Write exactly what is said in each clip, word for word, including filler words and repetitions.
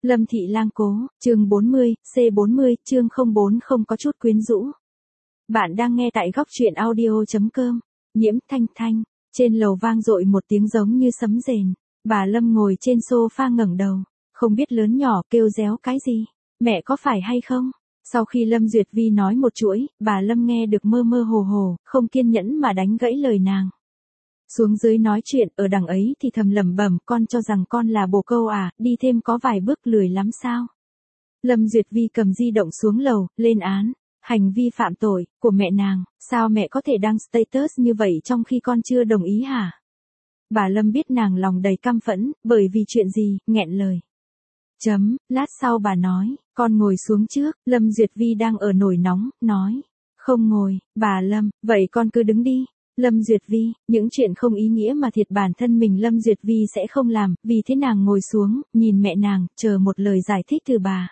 Lâm Thị Lang Cố, chương bốn mươi, C bốn mươi, chương không bốn không có chút quyến rũ. Bạn đang nghe tại góc truyện audio chấm com. Nhiễm Thanh Thanh, trên lầu vang dội một tiếng giống như sấm rền. Bà Lâm ngồi trên sofa ngẩng đầu, không biết lớn nhỏ kêu réo cái gì. Mẹ có phải hay không? Sau khi Lâm Duyệt Vi nói một chuỗi, bà Lâm nghe được mơ mơ hồ hồ, không kiên nhẫn mà đánh gãy lời nàng. Xuống dưới nói chuyện, ở đằng ấy thì thầm lẩm bẩm, con cho rằng con là bồ câu à, đi thêm có vài bước lười lắm sao? Lâm Duyệt Vi cầm di động xuống lầu, lên án, hành vi phạm tội của mẹ nàng, sao mẹ có thể đăng status như vậy trong khi con chưa đồng ý hả? Bà Lâm biết nàng lòng đầy căm phẫn, bởi vì chuyện gì, nghẹn lời. Chấm, lát sau bà nói, con ngồi xuống trước, Lâm Duyệt Vi đang ở nổi nóng, nói, không ngồi, bà Lâm, vậy con cứ đứng đi. Lâm Duyệt Vi, những chuyện không ý nghĩa mà thiệt bản thân mình Lâm Duyệt Vi sẽ không làm, vì thế nàng ngồi xuống, nhìn mẹ nàng, chờ một lời giải thích từ bà.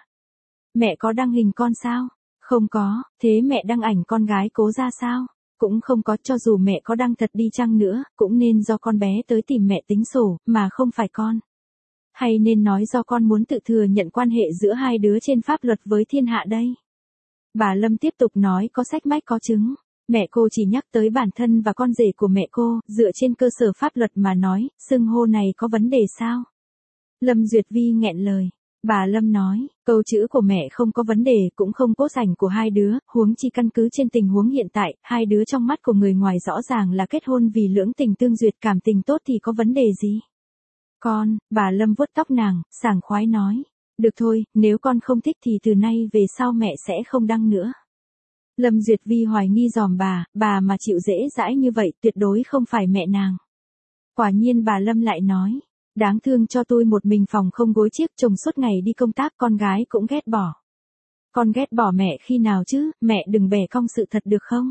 Mẹ có đăng hình con sao? Không có, thế mẹ đăng ảnh con gái Cố ra sao? Cũng không có, cho dù mẹ có đăng thật đi chăng nữa, cũng nên do con bé tới tìm mẹ tính sổ, mà không phải con. Hay nên nói do con muốn tự thừa nhận quan hệ giữa hai đứa trên pháp luật với thiên hạ đây. Bà Lâm tiếp tục nói có sách mách có chứng. Mẹ cô chỉ nhắc tới bản thân và con rể của mẹ cô, dựa trên cơ sở pháp luật mà nói, xưng hô này có vấn đề sao? Lâm Duyệt Vi nghẹn lời. Bà Lâm nói, câu chữ của mẹ không có vấn đề, cũng không cốt ảnh của hai đứa, huống chi căn cứ trên tình huống hiện tại, hai đứa trong mắt của người ngoài rõ ràng là kết hôn vì lưỡng tình tương duyệt, cảm tình tốt thì có vấn đề gì? Con, bà Lâm vuốt tóc nàng, sảng khoái nói. Được thôi, nếu con không thích thì từ nay về sau mẹ sẽ không đăng nữa. Lâm Duyệt Vi hoài nghi dòm bà, bà mà chịu dễ dãi như vậy tuyệt đối không phải mẹ nàng. Quả nhiên bà Lâm lại nói, đáng thương cho tôi một mình phòng không gối chiếc, chồng suốt ngày đi công tác, con gái cũng ghét bỏ. Con ghét bỏ mẹ khi nào chứ, mẹ đừng bẻ cong sự thật được không?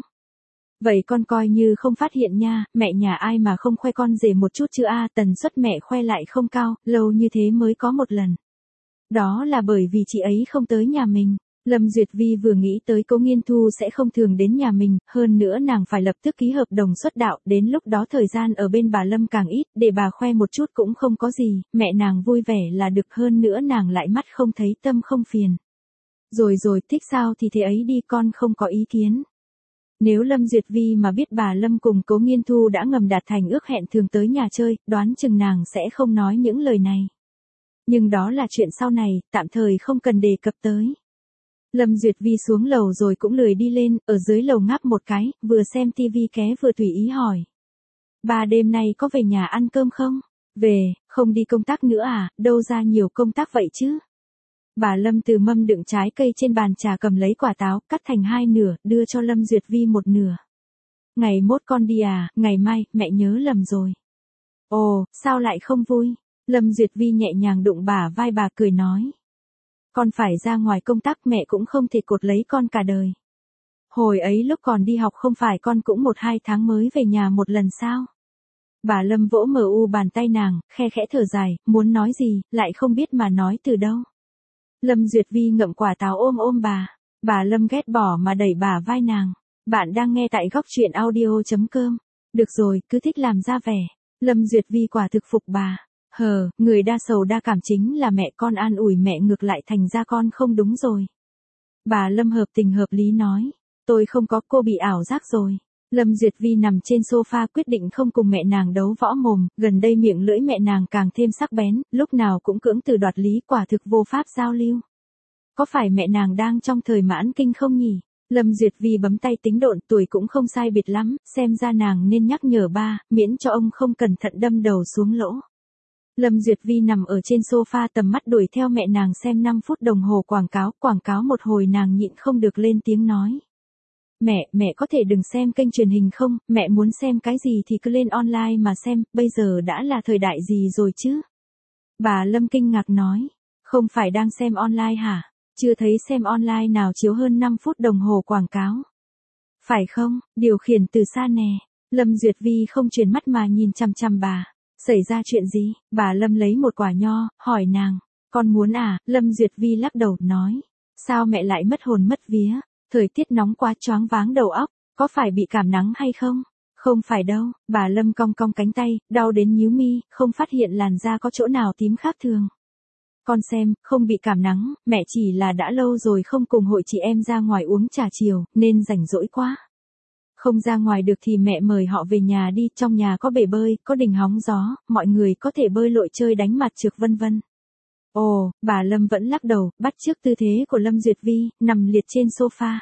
Vậy con coi như không phát hiện nha, mẹ nhà ai mà không khoe con rể một chút chứ a, tần suất mẹ khoe lại không cao, lâu như thế mới có một lần. Đó là bởi vì chị ấy không tới nhà mình. Lâm Duyệt Vi vừa nghĩ tới Cố Nghiên Thu sẽ không thường đến nhà mình, hơn nữa nàng phải lập tức ký hợp đồng xuất đạo, đến lúc đó thời gian ở bên bà Lâm càng ít, để bà khoe một chút cũng không có gì, mẹ nàng vui vẻ là được, hơn nữa nàng lại mắt không thấy tâm không phiền. Rồi rồi, thích sao thì thế ấy đi, con không có ý kiến. Nếu Lâm Duyệt Vi mà biết bà Lâm cùng Cố Nghiên Thu đã ngầm đạt thành ước hẹn thường tới nhà chơi, đoán chừng nàng sẽ không nói những lời này. Nhưng đó là chuyện sau này, tạm thời không cần đề cập tới. Lâm Duyệt Vi xuống lầu rồi cũng lười đi lên, ở dưới lầu ngáp một cái, vừa xem tivi ké vừa tùy ý hỏi. Bà đêm nay có về nhà ăn cơm không? Về, không đi công tác nữa à, đâu ra nhiều công tác vậy chứ? Bà Lâm từ mâm đựng trái cây trên bàn trà cầm lấy quả táo, cắt thành hai nửa, đưa cho Lâm Duyệt Vi một nửa. Ngày mốt con đi à, ngày mai, mẹ nhớ lầm rồi. Ồ, sao lại không vui? Lâm Duyệt Vi nhẹ nhàng đụng bả vai bà cười nói. Con phải ra ngoài công tác, mẹ cũng không thể cột lấy con cả đời. Hồi ấy lúc còn đi học không phải con cũng một hai tháng mới về nhà một lần sao? Bà Lâm vỗ mờ u bàn tay nàng, khe khẽ thở dài, muốn nói gì, lại không biết mà nói từ đâu. Lâm Duyệt Vi ngậm quả táo ôm ôm bà. Bà Lâm ghét bỏ mà đẩy bà vai nàng. Bạn đang nghe tại góc truyện audio chấm com. Được rồi, cứ thích làm ra vẻ. Lâm Duyệt Vi quả thực phục bà. Hờ, người đa sầu đa cảm chính là mẹ, con an ủi mẹ ngược lại thành ra con không đúng rồi. Bà Lâm hợp tình hợp lý nói. Tôi không có, cô bị ảo giác rồi. Lâm Duyệt Vi nằm trên sofa quyết định không cùng mẹ nàng đấu võ mồm, gần đây miệng lưỡi mẹ nàng càng thêm sắc bén, lúc nào cũng cưỡng từ đoạt lý, quả thực vô pháp giao lưu. Có phải mẹ nàng đang trong thời mãn kinh không nhỉ? Lâm Duyệt Vi bấm tay tính độn, tuổi cũng không sai biệt lắm, xem ra nàng nên nhắc nhở ba, miễn cho ông không cẩn thận đâm đầu xuống lỗ. Lâm Duyệt Vi nằm ở trên sofa tầm mắt đuổi theo mẹ nàng xem năm phút đồng hồ quảng cáo, quảng cáo một hồi nàng nhịn không được lên tiếng nói. Mẹ, mẹ có thể đừng xem kênh truyền hình không, mẹ muốn xem cái gì thì cứ lên online mà xem, bây giờ đã là thời đại gì rồi chứ? Bà Lâm kinh ngạc nói, không phải đang xem online hả? Chưa thấy xem online nào chiếu hơn năm phút đồng hồ quảng cáo. Phải không, điều khiển từ xa nè. Lâm Duyệt Vi không chuyển mắt mà nhìn chằm chằm bà. Xảy ra chuyện gì? Bà Lâm lấy một quả nho, hỏi nàng. Con muốn à? Lâm Duyệt Vi lắc đầu, nói. Sao mẹ lại mất hồn mất vía? Thời tiết nóng quá choáng váng đầu óc, có phải bị cảm nắng hay không? Không phải đâu, bà Lâm cong cong cánh tay, đau đến nhíu mi, không phát hiện làn da có chỗ nào tím khác thường. Con xem, không bị cảm nắng, mẹ chỉ là đã lâu rồi không cùng hội chị em ra ngoài uống trà chiều, nên rảnh rỗi quá. Không ra ngoài được thì mẹ mời họ về nhà đi, trong nhà có bể bơi, có đình hóng gió, mọi người có thể bơi lội chơi đánh mặt trượt vân vân. Ồ, bà Lâm vẫn lắc đầu, bắt chước tư thế của Lâm Duyệt Vi, nằm liệt trên sofa.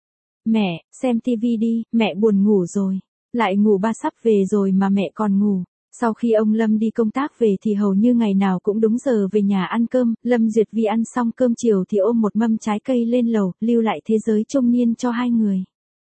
Mẹ, xem tivi đi, mẹ buồn ngủ rồi. Lại ngủ ba sắp về rồi mà mẹ còn ngủ. Sau khi ông Lâm đi công tác về thì hầu như ngày nào cũng đúng giờ về nhà ăn cơm, Lâm Duyệt Vi ăn xong cơm chiều thì ôm một mâm trái cây lên lầu, lưu lại thế giới trung niên cho hai người.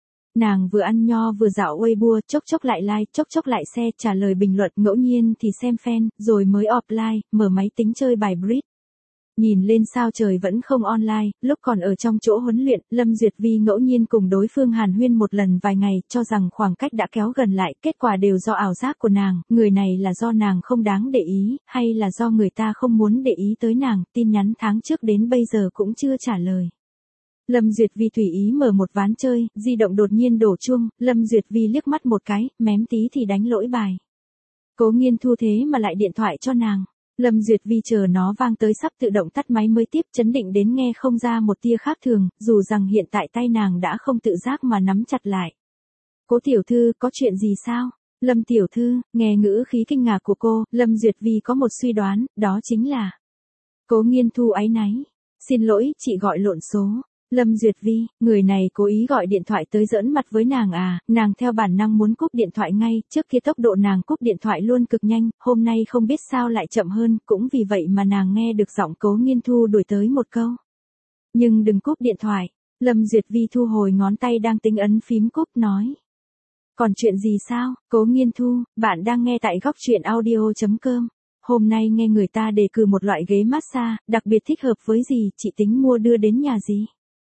Nàng vừa ăn nho vừa dạo Weibo, chốc chốc lại like, chốc chốc lại share, trả lời bình luận, ngẫu nhiên thì xem fan, rồi mới offline, mở máy tính chơi bài Bridge. Nhìn lên sao trời vẫn không online, lúc còn ở trong chỗ huấn luyện, Lâm Duyệt Vi ngẫu nhiên cùng đối phương hàn huyên một lần vài ngày, cho rằng khoảng cách đã kéo gần lại, kết quả đều do ảo giác của nàng, người này là do nàng không đáng để ý, hay là do người ta không muốn để ý tới nàng, tin nhắn tháng trước đến bây giờ cũng chưa trả lời. Lâm Duyệt Vi tùy ý mở một ván chơi, di động đột nhiên đổ chuông, Lâm Duyệt Vi liếc mắt một cái, mém tí thì đánh lỗi bài. Cố Nghiên Thu thế mà lại điện thoại cho nàng. Lâm Duyệt Vi chờ nó vang tới sắp tự động tắt máy mới tiếp, chấn định đến nghe không ra một tia khác thường, dù rằng hiện tại tay nàng đã không tự giác mà nắm chặt lại. Cố tiểu thư, có chuyện gì sao? Lâm tiểu thư, nghe ngữ khí kinh ngạc của cô, Lâm Duyệt Vi có một suy đoán, đó chính là Cố Nghiên Thu áy náy. Xin lỗi, chị gọi lộn số. Lâm Duyệt Vi, người này cố ý gọi điện thoại tới giỡn mặt với nàng à, nàng theo bản năng muốn cúp điện thoại ngay, trước kia tốc độ nàng cúp điện thoại luôn cực nhanh, hôm nay không biết sao lại chậm hơn, cũng vì vậy mà nàng nghe được giọng Cố Nghiên Thu đuổi tới một câu. Nhưng đừng cúp điện thoại, Lâm Duyệt Vi thu hồi ngón tay đang tính ấn phím cúp nói. Còn chuyện gì sao, Cố Nghiên Thu, bạn đang nghe tại góc truyện audio chấm com. Hôm nay nghe người ta đề cử một loại ghế massage, đặc biệt thích hợp với gì, chị tính mua đưa đến nhà gì?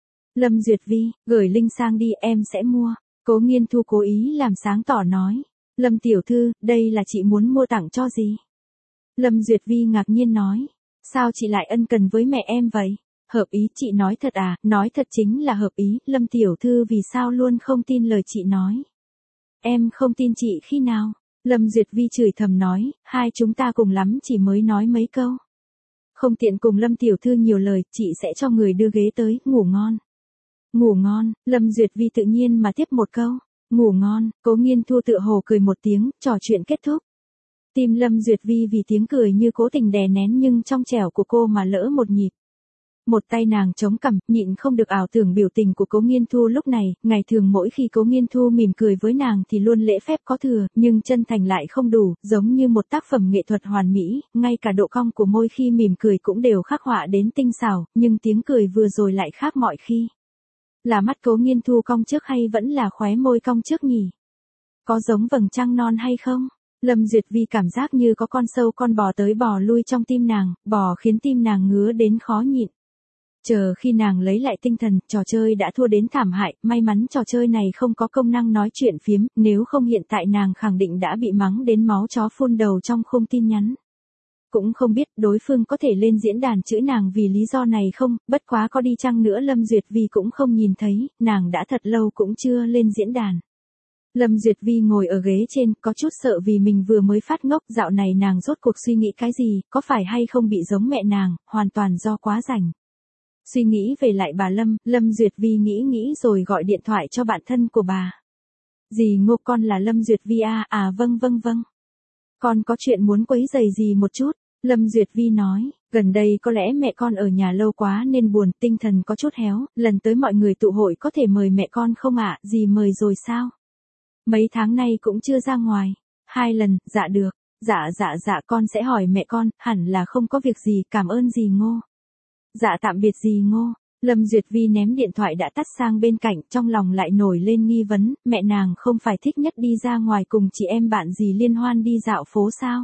Lâm Duyệt Vi, gửi link sang đi, em sẽ mua. Cố Nghiên Thu cố ý làm sáng tỏ nói. Lâm tiểu thư, đây là chị muốn mua tặng cho gì? Lâm Duyệt Vi ngạc nhiên nói. Sao chị lại ân cần với mẹ em vậy? Hợp ý, chị nói thật à? Nói thật chính là hợp ý. Lâm tiểu thư vì sao luôn không tin lời chị nói? Em không tin chị khi nào? Lâm Duyệt Vi chửi thầm nói, hai chúng ta cùng lắm chỉ mới nói mấy câu. Không tiện cùng Lâm tiểu thư nhiều lời, chị sẽ cho người đưa ghế tới, ngủ ngon. Ngủ ngon, Lâm Duyệt Vi tự nhiên mà tiếp một câu. Ngủ ngon, Cố Nghiên Thu tựa hồ cười một tiếng, trò chuyện kết thúc. Tim Lâm Duyệt Vi vì tiếng cười như cố tình đè nén nhưng trong trẻo của cô mà lỡ một nhịp. Một tay nàng chống cằm, nhịn không được ảo tưởng biểu tình của Cố Nghiên Thu lúc này, ngày thường mỗi khi Cố Nghiên Thu mỉm cười với nàng thì luôn lễ phép có thừa, nhưng chân thành lại không đủ, giống như một tác phẩm nghệ thuật hoàn mỹ, ngay cả độ cong của môi khi mỉm cười cũng đều khắc họa đến tinh xảo, nhưng tiếng cười vừa rồi lại khác mọi khi. Là mắt Cố Nghiên Thu cong trước hay vẫn là khóe môi cong trước nhỉ? Có giống vầng trăng non hay không? Lâm Duyệt Vi cảm giác như có con sâu con bò tới bò lui trong tim nàng, bò khiến tim nàng ngứa đến khó nhịn. Chờ khi nàng lấy lại tinh thần, trò chơi đã thua đến thảm hại, may mắn trò chơi này không có công năng nói chuyện phiếm, nếu không hiện tại nàng khẳng định đã bị mắng đến máu chó phun đầu trong khung tin nhắn. Cũng không biết đối phương có thể lên diễn đàn chửi nàng vì lý do này không, bất quá có đi chăng nữa Lâm Duyệt Vi cũng không nhìn thấy, nàng đã thật lâu cũng chưa lên diễn đàn. Lâm Duyệt Vi ngồi ở ghế trên, có chút sợ vì mình vừa mới phát ngốc, dạo này nàng rốt cuộc suy nghĩ cái gì, có phải hay không bị giống mẹ nàng, hoàn toàn do quá rảnh. Suy nghĩ về lại bà Lâm, Lâm Duyệt Vi nghĩ nghĩ rồi gọi điện thoại cho bạn thân của bà. Dì Ngô, con là Lâm Duyệt Vi à, à vâng vâng vâng. Con có chuyện muốn quấy rầy dì một chút, Lâm Duyệt Vi nói, gần đây có lẽ mẹ con ở nhà lâu quá nên buồn, tinh thần có chút héo, lần tới mọi người tụ hội có thể mời mẹ con không ạ, dì mời rồi sao? Mấy tháng nay cũng chưa ra ngoài, hai lần, dạ được, dạ dạ dạ con sẽ hỏi mẹ con, hẳn là không có việc gì, cảm ơn dì Ngô. Dạ tạm biệt dì Ngô. Lâm Duyệt Vi ném điện thoại đã tắt sang bên cạnh, trong lòng lại nổi lên nghi vấn, mẹ nàng không phải thích nhất đi ra ngoài cùng chị em bạn dì liên hoan đi dạo phố sao?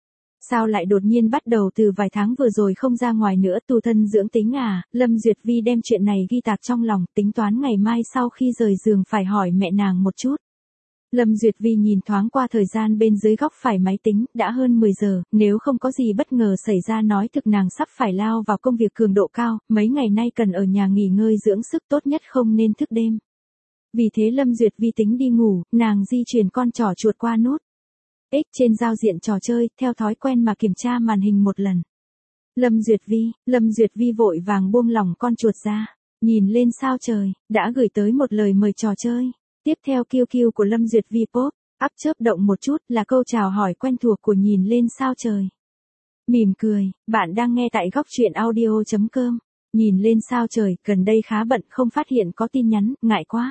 Sao lại đột nhiên bắt đầu từ vài tháng vừa rồi không ra ngoài nữa, tu thân dưỡng tính à? Lâm Duyệt Vi đem chuyện này ghi tạc trong lòng, tính toán ngày mai sau khi rời giường phải hỏi mẹ nàng một chút. Lâm Duyệt Vi nhìn thoáng qua thời gian bên dưới góc phải máy tính, đã hơn mười giờ, nếu không có gì bất ngờ xảy ra nói thực nàng sắp phải lao vào công việc cường độ cao, mấy ngày nay cần ở nhà nghỉ ngơi dưỡng sức, tốt nhất không nên thức đêm. Vì thế Lâm Duyệt Vi tính đi ngủ, nàng di chuyển con trỏ chuột qua nút X trên giao diện trò chơi, theo thói quen mà kiểm tra màn hình một lần. Lâm Duyệt Vi, Lâm Duyệt Vi vội vàng buông lỏng con chuột ra, nhìn lên sao trời, đã gửi tới một lời mời trò chơi. Tiếp theo Q Q của Lâm Duyệt Vi pop, up chớp động một chút là câu chào hỏi quen thuộc của nhìn lên sao trời. Mỉm cười, bạn đang nghe tại góc truyện audio chấm com. Nhìn lên sao trời, gần đây khá bận không phát hiện có tin nhắn, ngại quá.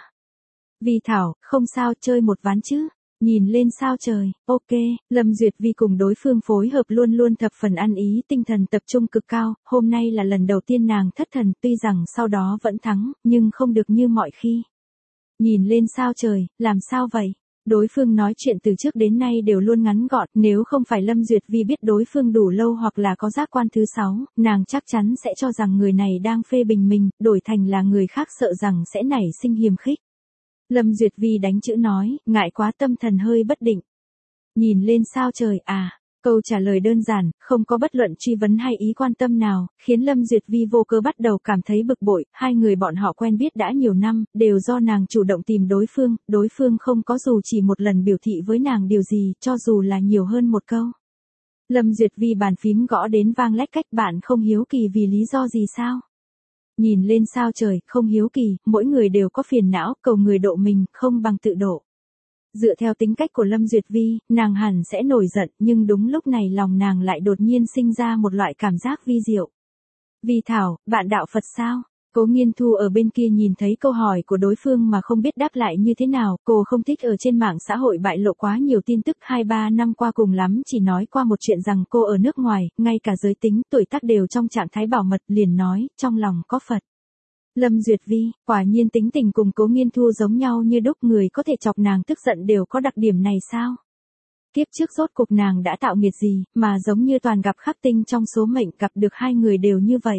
Vi Thảo, không sao, chơi một ván chứ. Nhìn lên sao trời, ok, Lâm Duyệt Vi cùng đối phương phối hợp luôn luôn thập phần ăn ý, tinh thần tập trung cực cao, hôm nay là lần đầu tiên nàng thất thần, tuy rằng sau đó vẫn thắng, nhưng không được như mọi khi. Nhìn lên sao trời, làm sao vậy? Đối phương nói chuyện từ trước đến nay đều luôn ngắn gọn, nếu không phải Lâm Duyệt Vi biết đối phương đủ lâu hoặc là có giác quan thứ sáu, nàng chắc chắn sẽ cho rằng người này đang phê bình mình, đổi thành là người khác sợ rằng sẽ nảy sinh hiềm khích. Lâm Duyệt Vi đánh chữ nói, ngại quá, tâm thần hơi bất định. Nhìn lên sao trời, à, câu trả lời đơn giản, không có bất luận truy vấn hay ý quan tâm nào, khiến Lâm Duyệt Vi vô cớ bắt đầu cảm thấy bực bội, hai người bọn họ quen biết đã nhiều năm, đều do nàng chủ động tìm đối phương, đối phương không có dù chỉ một lần biểu thị với nàng điều gì, cho dù là nhiều hơn một câu. Lâm Duyệt Vi bàn phím gõ đến vang lách cách, bạn không hiếu kỳ vì lý do gì sao? Nhìn lên sao trời, không hiếu kỳ, mỗi người đều có phiền não, cầu người độ mình, không bằng tự độ. Dựa theo tính cách của Lâm Duyệt Vi, nàng hẳn sẽ nổi giận, nhưng đúng lúc này lòng nàng lại đột nhiên sinh ra một loại cảm giác vi diệu. Vi Thảo, bạn đạo Phật sao? Cố Nghiên Thu ở bên kia nhìn thấy câu hỏi của đối phương mà không biết đáp lại như thế nào, cô không thích ở trên mạng xã hội bại lộ quá nhiều tin tức, hai ba năm qua cùng lắm chỉ nói qua một chuyện rằng cô ở nước ngoài, ngay cả giới tính, tuổi tác đều trong trạng thái bảo mật, liền nói, trong lòng có Phật. Lâm Duyệt Vi, quả nhiên tính tình cùng Cố Nghiên Thu giống nhau như đúc, người có thể chọc nàng tức giận đều có đặc điểm này sao? Kiếp trước rốt cục nàng đã tạo nghiệt gì, mà giống như toàn gặp khắc tinh trong số mệnh, gặp được hai người đều như vậy.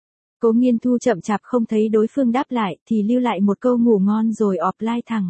Cố Nghiên Thu chậm chạp không thấy đối phương đáp lại, thì lưu lại một câu ngủ ngon rồi offline thẳng.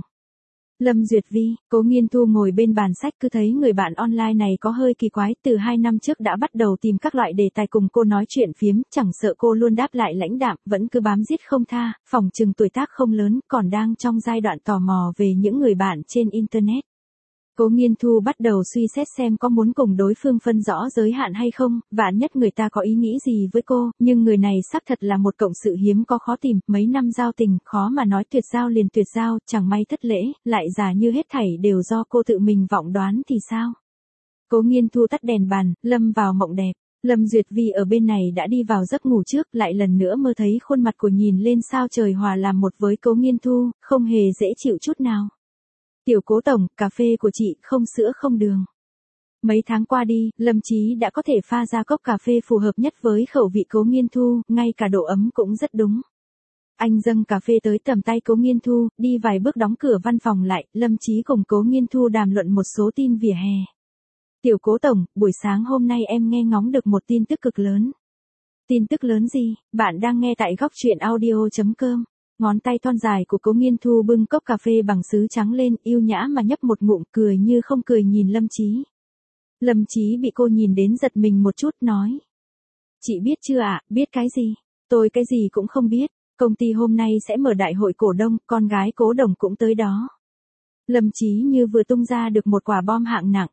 Lâm Duyệt Vi, Cố Nghiên Thu ngồi bên bàn sách cứ thấy người bạn online này có hơi kỳ quái, từ hai năm trước đã bắt đầu tìm các loại đề tài cùng cô nói chuyện phiếm, chẳng sợ cô luôn đáp lại lãnh đạm, vẫn cứ bám giết không tha, phỏng chừng tuổi tác không lớn, còn đang trong giai đoạn tò mò về những người bạn trên Internet. Cố Nghiên Thu bắt đầu suy xét xem có muốn cùng đối phương phân rõ giới hạn hay không, vạn nhất người ta có ý nghĩ gì với cô, nhưng người này xác thật là một cộng sự hiếm có khó tìm, mấy năm giao tình, khó mà nói tuyệt giao liền tuyệt giao, chẳng may thất lễ, lại giả như hết thảy đều do cô tự mình vọng đoán thì sao? Cố Nghiên Thu tắt đèn bàn, lâm vào mộng đẹp. Lâm Duyệt Vi ở bên này đã đi vào giấc ngủ trước, lại lần nữa mơ thấy khuôn mặt của nhìn lên sao trời hòa làm một với Cố Nghiên Thu, không hề dễ chịu chút nào. Tiểu Cố tổng, cà phê của chị không sữa không đường. Mấy tháng qua đi, Lâm Chí đã có thể pha ra cốc cà phê phù hợp nhất với khẩu vị Cố Nghiên Thu, ngay cả độ ấm cũng rất đúng. Anh dâng cà phê tới tầm tay Cố Nghiên Thu, đi vài bước đóng cửa văn phòng lại, Lâm Chí cùng Cố Nghiên Thu đàm luận một số tin vỉa hè. Tiểu Cố tổng, buổi sáng hôm nay em nghe ngóng được một tin tức cực lớn. Tin tức lớn gì? Bạn đang nghe tại góc truyện audio chấm com. Ngón tay thon dài của Cố Nghiên Thu bưng cốc cà phê bằng sứ trắng lên, yêu nhã mà nhấp một ngụm, cười như không cười nhìn Lâm Chí. Lâm Chí bị cô nhìn đến giật mình một chút, nói. Chị biết chưa ạ? À? Biết cái gì? Tôi cái gì cũng không biết. Công ty hôm nay sẽ mở đại hội cổ đông, con gái Cố Đồng cũng tới đó. Lâm Chí như vừa tung ra được một quả bom hạng nặng.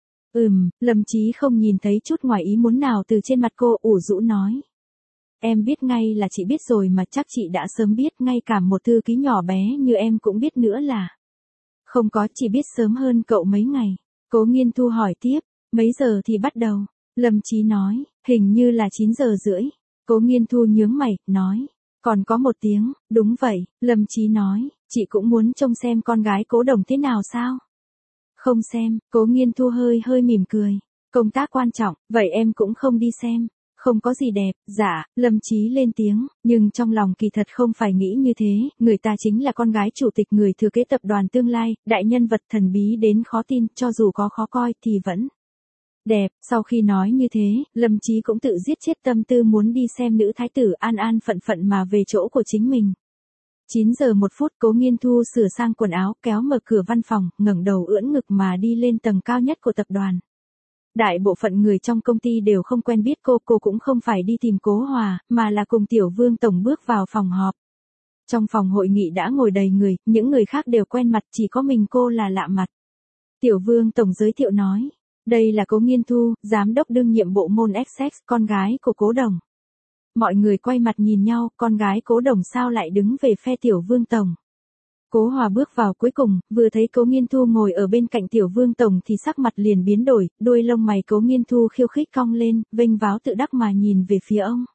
Ừm, Lâm Chí không nhìn thấy chút ngoài ý muốn nào từ trên mặt cô, ủ rũ nói. Em biết ngay là chị biết rồi mà, chắc chị đã sớm biết, ngay cả một thư ký nhỏ bé như em cũng biết nữa là. Không có, chị biết sớm hơn cậu mấy ngày. Cố Nghiên Thu hỏi tiếp, mấy giờ thì bắt đầu? Lâm Chí nói, hình như là chín giờ rưỡi. Cố Nghiên Thu nhướng mày, nói, còn có một tiếng, đúng vậy, Lâm Chí nói, chị cũng muốn trông xem con gái Cố Đồng thế nào sao? Không xem, Cố Nghiên Thu hơi hơi mỉm cười, công tác quan trọng, vậy em cũng không đi xem. Không có gì đẹp, dạ, Lâm Chí lên tiếng, nhưng trong lòng kỳ thật không phải nghĩ như thế, người ta chính là con gái chủ tịch, người thừa kế tập đoàn tương lai, đại nhân vật thần bí đến khó tin, cho dù có khó coi thì vẫn đẹp. Sau khi nói như thế, Lâm Chí cũng tự giết chết tâm tư muốn đi xem nữ thái tử an an phận phận mà về chỗ của chính mình. chín giờ một phút, Cố Nghiên Thu sửa sang quần áo, kéo mở cửa văn phòng, ngẩng đầu ưỡn ngực mà đi lên tầng cao nhất của tập đoàn. Đại bộ phận người trong công ty đều không quen biết cô, cô cũng không phải đi tìm Cố Hòa, mà là cùng Tiểu Vương tổng bước vào phòng họp. Trong phòng hội nghị đã ngồi đầy người, những người khác đều quen mặt, chỉ có mình cô là lạ mặt. Tiểu Vương tổng giới thiệu nói, Đây là Cố Nghiên Thu, giám đốc đương nhiệm bộ môn ích ích, con gái của Cố Đồng. Mọi người quay mặt nhìn nhau, con gái Cố Đồng sao lại đứng về phe Tiểu Vương Tổng. Cố Hòa bước vào cuối cùng, vừa thấy Cố Nghiên Thu ngồi ở bên cạnh Tiểu Vương Tổng thì sắc mặt liền biến đổi, đuôi lông mày Cố Nghiên Thu khiêu khích cong lên, vênh váo tự đắc mà nhìn về phía ông.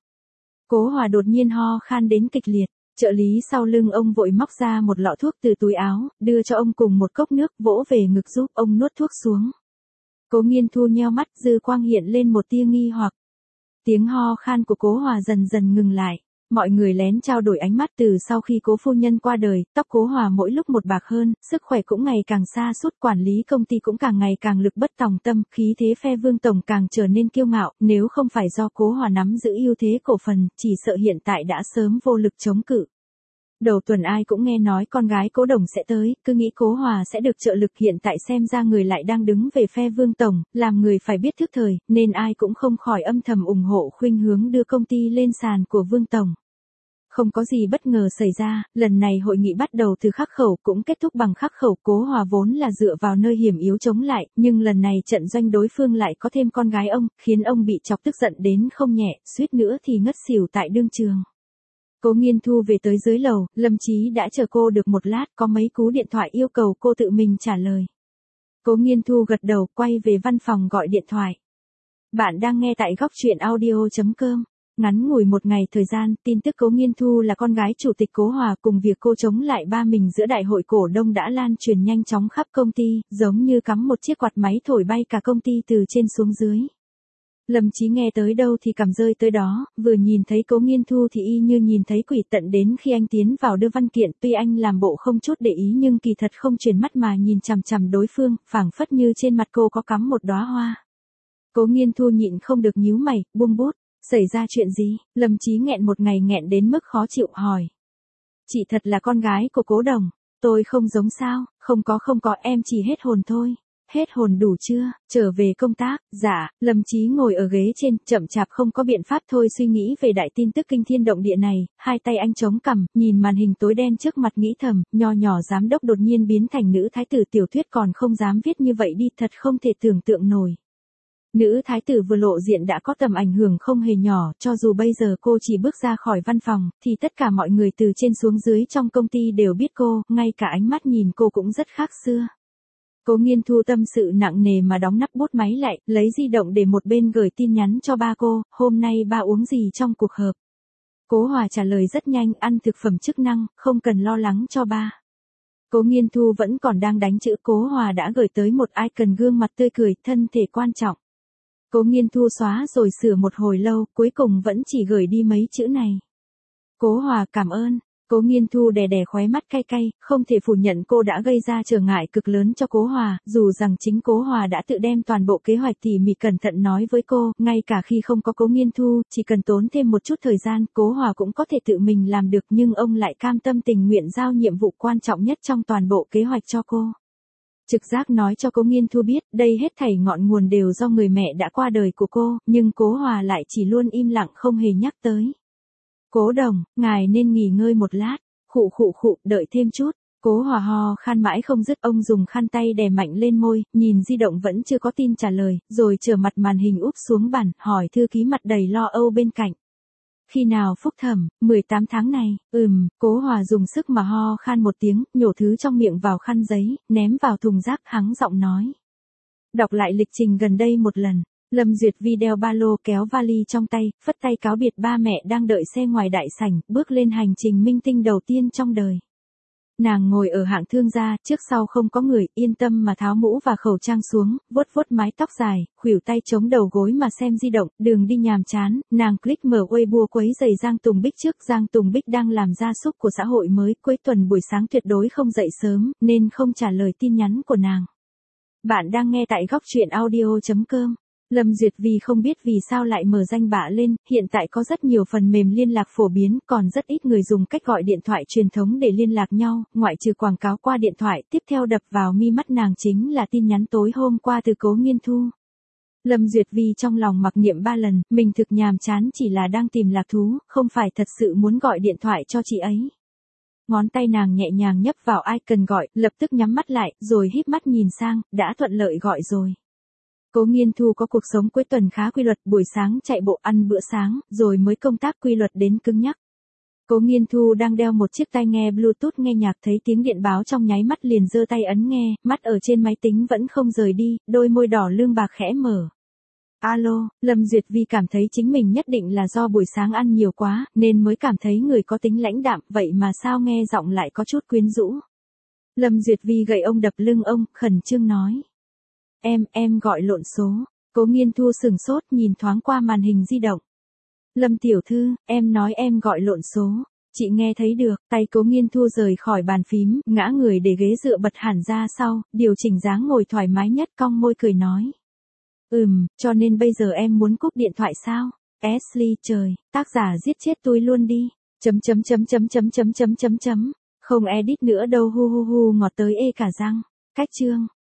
Cố Hòa đột nhiên ho khan đến kịch liệt, trợ lý sau lưng ông vội móc ra một lọ thuốc từ túi áo, đưa cho ông cùng một cốc nước, vỗ về ngực giúp ông nuốt thuốc xuống. Cố Nghiên Thu nheo mắt, dư quang hiện lên một tia nghi hoặc. Tiếng ho khan của Cố Hòa dần dần ngừng lại. Mọi người lén trao đổi ánh mắt. Từ sau khi Cố phu nhân qua đời, tóc Cố Hòa mỗi lúc một bạc hơn, sức khỏe cũng ngày càng sa sút, quản lý công ty cũng càng ngày càng lực bất tòng tâm, khí thế phe Vương Tổng càng trở nên kiêu ngạo, nếu không phải do Cố Hòa nắm giữ ưu thế cổ phần, chỉ sợ hiện tại đã sớm vô lực chống cự. Đầu tuần ai cũng nghe nói con gái Cố Đồng sẽ tới, cứ nghĩ Cố Hòa sẽ được trợ lực, hiện tại xem ra người lại đang đứng về phe Vương Tổng, làm người phải biết thức thời, nên ai cũng không khỏi âm thầm ủng hộ khuynh hướng đưa công ty lên sàn của Vương Tổng. Không có gì bất ngờ xảy ra, lần này hội nghị bắt đầu từ khắc khẩu cũng kết thúc bằng khắc khẩu. Cố Hòa vốn là dựa vào nơi hiểm yếu chống lại, nhưng lần này trận doanh đối phương lại có thêm con gái ông, khiến ông bị chọc tức giận đến không nhẹ, suýt nữa thì ngất xỉu tại đương trường. Cố Nghiên Thu về tới dưới lầu, Lâm Chí đã chờ cô được một lát, có mấy cú điện thoại yêu cầu cô tự mình trả lời. Cố Nghiên Thu gật đầu, quay về văn phòng gọi điện thoại. Bạn đang nghe tại góc truyện audio chấm com. Ngắn ngủi một ngày thời gian, tin tức Cố Nghiên Thu là con gái chủ tịch Cố Hòa cùng việc cô chống lại ba mình giữa đại hội cổ đông đã lan truyền nhanh chóng khắp công ty, giống như cắm một chiếc quạt máy thổi bay cả công ty từ trên xuống dưới. Lâm Chí nghe tới đâu thì cầm rơi tới đó, vừa nhìn thấy Cố Nghiên Thu thì y như nhìn thấy quỷ, tận đến khi anh tiến vào đưa văn kiện, tuy anh làm bộ không chút để ý nhưng kỳ thật không chuyển mắt mà nhìn chằm chằm đối phương, phảng phất như trên mặt cô có cắm một đóa hoa. Cố Nghiên Thu nhịn không được nhíu mày, buông bút. Xảy ra chuyện gì? Lâm Chí nghẹn một ngày nghẹn đến mức khó chịu hỏi. Chị thật là con gái của Cố Đồng. Tôi không giống sao? Không có không có, em chỉ hết hồn thôi. Hết hồn đủ chưa? Trở về công tác. Dạ. Lâm Chí ngồi ở ghế trên, chậm chạp không có biện pháp thôi suy nghĩ về đại tin tức kinh thiên động địa này, hai tay anh chống cằm, nhìn màn hình tối đen trước mặt nghĩ thầm, nho nhỏ giám đốc đột nhiên biến thành nữ thái tử, tiểu thuyết còn không dám viết như vậy đi, thật không thể tưởng tượng nổi. Nữ thái tử vừa lộ diện đã có tầm ảnh hưởng không hề nhỏ, cho dù bây giờ cô chỉ bước ra khỏi văn phòng, thì tất cả mọi người từ trên xuống dưới trong công ty đều biết cô, ngay cả ánh mắt nhìn cô cũng rất khác xưa. Cố Nghiên Thu tâm sự nặng nề mà đóng nắp bút máy lại, lấy di động để một bên gửi tin nhắn cho ba cô, hôm nay ba uống gì trong cuộc họp. Cố Hòa trả lời rất nhanh, ăn thực phẩm chức năng, không cần lo lắng cho ba. Cố Nghiên Thu vẫn còn đang đánh chữ, Cố Hòa đã gửi tới một icon gương mặt tươi cười, thân thể quan trọng. Cố Nghiên Thu xóa rồi sửa một hồi lâu, cuối cùng vẫn chỉ gửi đi mấy chữ này. Cố Hòa cảm ơn. Cố Nghiên Thu đè đè khóe mắt cay cay, không thể phủ nhận cô đã gây ra trở ngại cực lớn cho Cố Hòa, dù rằng chính Cố Hòa đã tự đem toàn bộ kế hoạch tỉ mỉ cẩn thận nói với cô, ngay cả khi không có Cố Nghiên Thu, chỉ cần tốn thêm một chút thời gian, Cố Hòa cũng có thể tự mình làm được, nhưng ông lại cam tâm tình nguyện giao nhiệm vụ quan trọng nhất trong toàn bộ kế hoạch cho cô. Trực giác nói cho Cố Nghiên Thu biết, đây hết thảy ngọn nguồn đều do người mẹ đã qua đời của cô, nhưng Cố Hòa lại chỉ luôn im lặng không hề nhắc tới. Cố Đồng, ngài nên nghỉ ngơi một lát, khụ khụ khụ, đợi thêm chút. Cố Hòa ho khan mãi không dứt, ông dùng khăn tay đè mạnh lên môi, nhìn di động vẫn chưa có tin trả lời, rồi trở mặt màn hình úp xuống bàn, hỏi thư ký mặt đầy lo âu bên cạnh. Khi nào phúc thẩm? mười tám tháng này. Ừm, Cố Hòa dùng sức mà ho khan một tiếng, nhổ thứ trong miệng vào khăn giấy, ném vào thùng rác, hắng giọng nói. Đọc lại lịch trình gần đây một lần. Lâm Duyệt Vi đeo ba lô, kéo vali trong tay, phất tay cáo biệt ba mẹ đang đợi xe ngoài đại sảnh, bước lên hành trình minh tinh đầu tiên trong đời. Nàng ngồi ở hạng thương gia, trước sau không có người, yên tâm mà tháo mũ và khẩu trang xuống, vuốt vuốt mái tóc dài, khuỷu tay chống đầu gối mà xem di động, đường đi nhàm chán, nàng click mở Weibo quấy giày Giang Tùng Bích trước. Giang Tùng Bích đang làm gia súc của xã hội mới, cuối tuần buổi sáng tuyệt đối không dậy sớm, nên không trả lời tin nhắn của nàng. Bạn đang nghe tại góc truyện audio chấm com. Lâm Duyệt Vi không biết vì sao lại mở danh bạ lên, hiện tại có rất nhiều phần mềm liên lạc phổ biến, còn rất ít người dùng cách gọi điện thoại truyền thống để liên lạc nhau, ngoại trừ quảng cáo qua điện thoại. Tiếp theo đập vào mi mắt nàng chính là tin nhắn tối hôm qua từ Cố Nghiên Thu. Lâm Duyệt Vi trong lòng mặc niệm ba lần, mình thực nhàm chán, chỉ là đang tìm lạc thú, không phải thật sự muốn gọi điện thoại cho chị ấy. Ngón tay nàng nhẹ nhàng nhấp vào icon gọi, lập tức nhắm mắt lại, rồi híp mắt nhìn sang, đã thuận lợi gọi rồi. Cố Nghiên Thu có cuộc sống cuối tuần khá quy luật, buổi sáng chạy bộ ăn bữa sáng, rồi mới công tác quy luật đến cứng nhắc. Cố Nghiên Thu đang đeo một chiếc tai nghe Bluetooth nghe nhạc, thấy tiếng điện báo trong nháy mắt liền giơ tay ấn nghe, mắt ở trên máy tính vẫn không rời đi, đôi môi đỏ lương bạc khẽ mở. Alo, Lâm Duyệt Vi cảm thấy chính mình nhất định là do buổi sáng ăn nhiều quá, nên mới cảm thấy người có tính lãnh đạm, vậy mà sao nghe giọng lại có chút quyến rũ. Lâm Duyệt Vi gậy ông đập lưng ông, khẩn trương nói. Em, em gọi lộn số. Cố Nghiên Thu sừng sốt nhìn thoáng qua màn hình di động. Lâm tiểu thư, em nói em gọi lộn số. Chị nghe thấy được, tay Cố Nghiên Thu rời khỏi bàn phím, ngã người để ghế dựa bật hẳn ra sau, điều chỉnh dáng ngồi thoải mái nhất, cong môi cười nói. Ừm, cho nên bây giờ em muốn cúp điện thoại sao? Ashley trời, tác giả giết chết tôi luôn đi. Chấm chấm chấm chấm chấm chấm chấm chấm chấm. Không edit nữa đâu, hu hu hu, ngọt tới ê cả răng. Cách chương.